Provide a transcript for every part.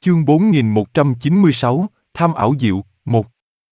Chương 4196, Tham ảo diệu, 1.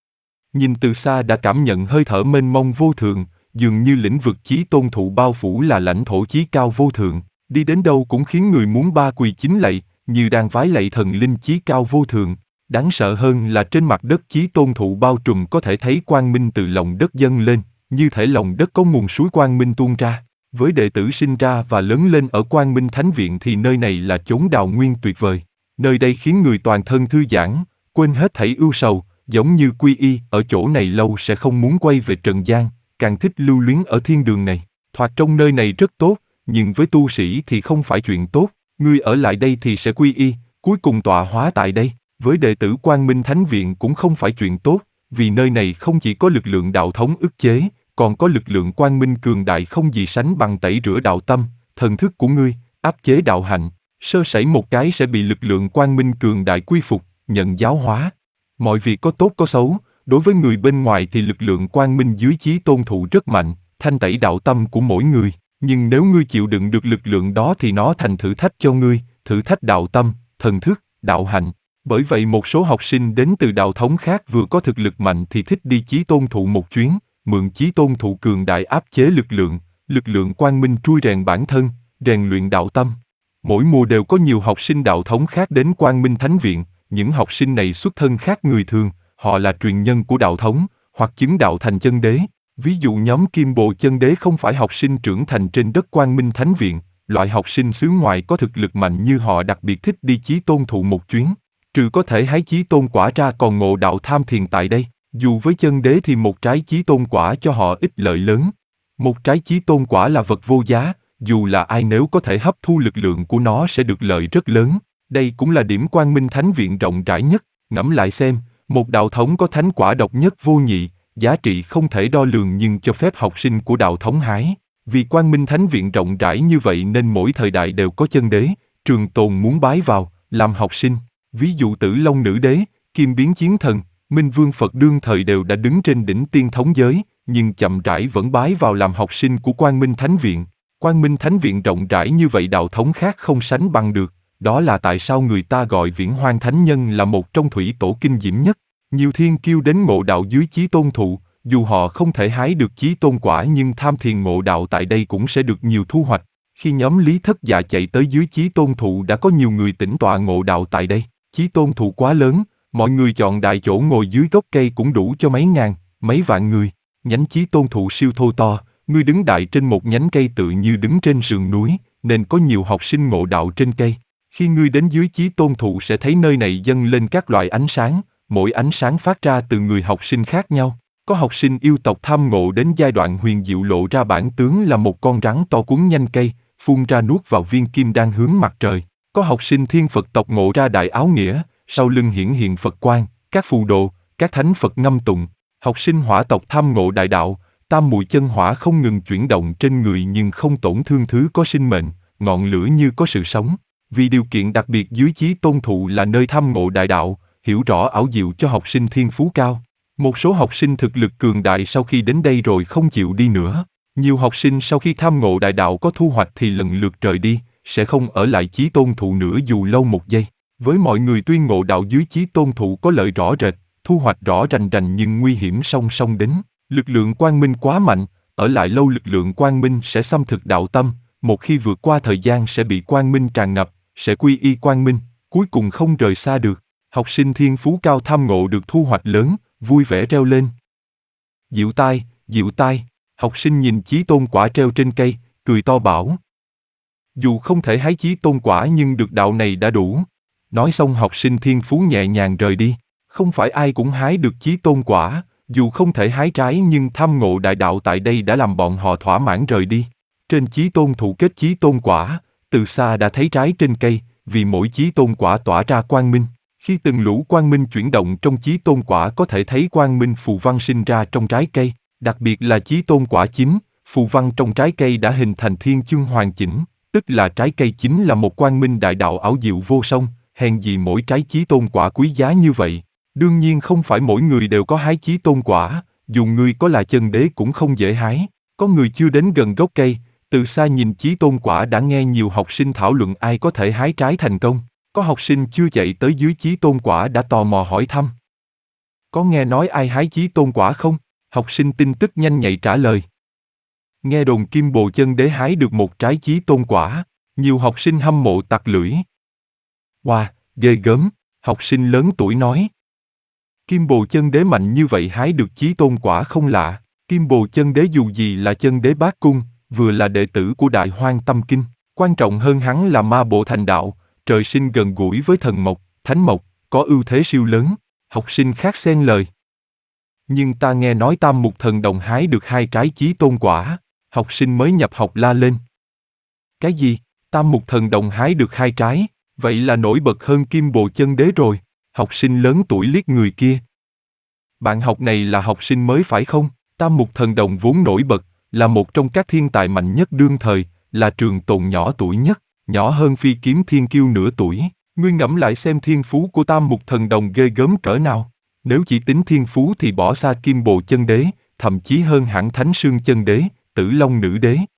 Nhìn từ xa đã cảm nhận hơi thở mênh mông vô thượng, dường như lĩnh vực chí tôn thụ bao phủ là lãnh thổ chí cao vô thượng, đi đến đâu cũng khiến người muốn ba quỳ chính lạy, như đang vái lạy thần linh chí cao vô thượng. Đáng sợ hơn là trên mặt đất chí tôn thụ bao trùm có thể thấy quang minh từ lòng đất dâng lên, như thể lòng đất có nguồn suối quang minh tuôn ra. Với đệ tử sinh ra và lớn lên ở Quang Minh Thánh Viện thì nơi này là chốn đào nguyên tuyệt vời. Nơi đây khiến người toàn thân thư giãn, quên hết thảy ưu sầu, giống như quy y ở chỗ này lâu sẽ không muốn quay về trần gian, càng thích lưu luyến ở thiên đường này. Thoạt trong nơi này rất tốt, nhưng với tu sĩ thì không phải chuyện tốt. Ngươi ở lại đây thì sẽ quy y, cuối cùng tọa hóa tại đây. Với đệ tử Quang Minh Thánh Viện cũng không phải chuyện tốt, vì nơi này không chỉ có lực lượng đạo thống ức chế, còn có lực lượng quang minh cường đại không gì sánh bằng tẩy rửa đạo tâm, thần thức của ngươi, áp chế đạo hạnh. Sơ sẩy một cái sẽ bị lực lượng quang minh cường đại quy phục, nhận giáo hóa. Mọi việc có tốt có xấu, đối với người bên ngoài thì lực lượng quang minh dưới chí tôn thụ rất mạnh, thanh tẩy đạo tâm của mỗi người. Nhưng nếu ngươi chịu đựng được lực lượng đó thì nó thành thử thách cho ngươi, thử thách đạo tâm, thần thức, đạo hạnh. Bởi vậy một số học sinh đến từ đạo thống khác vừa có thực lực mạnh thì thích đi chí tôn thụ một chuyến, mượn chí tôn thụ cường đại áp chế lực lượng quang minh trui rèn bản thân, rèn luyện đạo tâm. Mỗi mùa đều có nhiều học sinh đạo thống khác đến Quang Minh Thánh Viện, những học sinh này xuất thân khác người thường, họ là truyền nhân của đạo thống, hoặc chứng đạo thành chân đế. Ví dụ nhóm Kim Bộ chân đế không phải học sinh trưởng thành trên đất Quang Minh Thánh Viện, loại học sinh xứ ngoài có thực lực mạnh như họ đặc biệt thích đi chí tôn thụ một chuyến. Trừ có thể hái chí tôn quả ra còn ngộ đạo tham thiền tại đây. Dù với chân đế thì một trái chí tôn quả cho họ ít lợi lớn. Một trái chí tôn quả là vật vô giá, dù là ai nếu có thể hấp thu lực lượng của nó sẽ được lợi rất lớn. Đây cũng là điểm Quang Minh Thánh Viện rộng rãi nhất. Ngẫm lại xem, một đạo thống có thánh quả độc nhất vô nhị, giá trị không thể đo lường nhưng cho phép học sinh của đạo thống hái. Vì Quang Minh Thánh Viện rộng rãi như vậy nên mỗi thời đại đều có chân đế, trường tồn muốn bái vào, làm học sinh. Ví dụ Tử Long Nữ Đế, Kim Biến Chiến Thần, Minh Vương Phật đương thời đều đã đứng trên đỉnh tiên thống giới, nhưng chậm rãi vẫn bái vào làm học sinh của Quang Minh Thánh Viện. Quang Minh Thánh Viện rộng rãi như vậy đạo thống khác không sánh bằng được, đó là tại sao người ta gọi Viễn Hoang Thánh Nhân là một trong thủy tổ kinh diễm nhất. Nhiều thiên kiêu đến ngộ đạo dưới chí tôn thụ, dù họ không thể hái được chí tôn quả nhưng tham thiền ngộ đạo tại đây cũng sẽ được nhiều thu hoạch. Khi nhóm Lý Thất Dạ chạy tới dưới chí tôn thụ đã có nhiều người tĩnh tọa ngộ đạo tại đây. Chí tôn thụ quá lớn, mọi người chọn đại chỗ ngồi dưới gốc cây cũng đủ cho mấy ngàn, mấy vạn người. Nhánh chí tôn thụ siêu thô to, ngươi đứng đại trên một nhánh cây tự như đứng trên sườn núi, nên có nhiều học sinh ngộ đạo trên cây. Khi ngươi đến dưới chí tôn thụ sẽ thấy nơi này dâng lên các loại ánh sáng, mỗi ánh sáng phát ra từ người học sinh khác nhau. Có học sinh yêu tộc tham ngộ đến giai đoạn huyền diệu lộ ra bản tướng là một con rắn to quấn nhanh cây, phun ra nuốt vào viên kim đang hướng mặt trời. Có học sinh thiên Phật tộc ngộ ra đại áo nghĩa, sau lưng hiển hiện Phật quang, các phù đồ, các thánh Phật ngâm tụng. Học sinh hỏa tộc tham ngộ đại đạo, tam muội chân hỏa không ngừng chuyển động trên người nhưng không tổn thương thứ có sinh mệnh, ngọn lửa như có sự sống. Vì điều kiện đặc biệt dưới chí tôn thụ là nơi tham ngộ đại đạo, hiểu rõ ảo diệu cho học sinh thiên phú cao. Một số học sinh thực lực cường đại sau khi đến đây rồi không chịu đi nữa. Nhiều học sinh sau khi tham ngộ đại đạo có thu hoạch thì lần lượt rời đi, sẽ không ở lại chí tôn thụ nữa dù lâu một giây. Với mọi người tuy ngộ đạo dưới chí tôn thụ có lợi rõ rệt, thu hoạch rõ rành rành nhưng nguy hiểm song song đến. Lực lượng quang minh quá mạnh, ở lại lâu lực lượng quang minh sẽ xâm thực đạo tâm, một khi vượt qua thời gian sẽ bị quang minh tràn ngập, sẽ quy y quang minh, cuối cùng không rời xa được. Học sinh thiên phú cao tham ngộ được thu hoạch lớn, vui vẻ reo lên. Diệu tai, diệu tai, học sinh nhìn chí tôn quả treo trên cây, cười to bảo. Dù không thể hái chí tôn quả nhưng được đạo này đã đủ. Nói xong học sinh thiên phú nhẹ nhàng rời đi. Không phải ai cũng hái được chí tôn quả, dù không thể hái trái nhưng tham ngộ đại đạo tại đây đã làm bọn họ thỏa mãn rời đi. Trên chí tôn thụ kết chí tôn quả, từ xa đã thấy trái trên cây, vì mỗi chí tôn quả tỏa ra quang minh. Khi từng lũ quang minh chuyển động trong chí tôn quả có thể thấy quang minh phù văn sinh ra trong trái cây, đặc biệt là chí tôn quả chín, phù văn trong trái cây đã hình thành thiên chương hoàn chỉnh, tức là trái cây chính là một quang minh đại đạo ảo diệu vô song, hèn gì mỗi trái chí tôn quả quý giá như vậy. Đương nhiên không phải mỗi người đều có hái chí tôn quả, dù người có là chân đế cũng không dễ hái. Có người chưa đến gần gốc cây, từ xa nhìn chí tôn quả đã nghe nhiều học sinh thảo luận ai có thể hái trái thành công. Có học sinh chưa chạy tới dưới chí tôn quả đã tò mò hỏi thăm. Có nghe nói ai hái chí tôn quả không? Học sinh tin tức nhanh nhạy trả lời. Nghe đồn Kim Bồ Chân Đế hái được một trái chí tôn quả, nhiều học sinh hâm mộ tặc lưỡi. Wow, ghê gớm, học sinh lớn tuổi nói. Kim Bồ Chân Đế mạnh như vậy hái được chí tôn quả không lạ. Kim Bồ Chân Đế dù gì là chân đế bát cung, vừa là đệ tử của Đại Hoang Tâm Kinh, quan trọng hơn hắn là ma bộ thành đạo, trời sinh gần gũi với thần mộc, thánh mộc, có ưu thế siêu lớn. Học sinh khác xen lời. Nhưng ta nghe nói Tam Mục Thần Đồng hái được 2 trái chí tôn quả. Học sinh mới nhập học la lên. Cái gì? Tam Mục Thần Đồng hái được 2 trái, vậy là nổi bật hơn Kim Bồ Chân Đế rồi. Học sinh lớn tuổi liếc người kia. Bạn học này là học sinh mới phải không? Tam Mục Thần Đồng vốn nổi bật, là một trong các thiên tài mạnh nhất đương thời, là trường tồn nhỏ tuổi nhất, nhỏ hơn Phi Kiếm Thiên Kiêu nửa tuổi. Ngươi ngẫm lại xem thiên phú của Tam Mục Thần Đồng ghê gớm cỡ nào. Nếu chỉ tính thiên phú thì bỏ xa Kim Bồ Chân Đế, thậm chí hơn hẳn Thánh Sương Chân Đế, Tử Long Nữ Đế.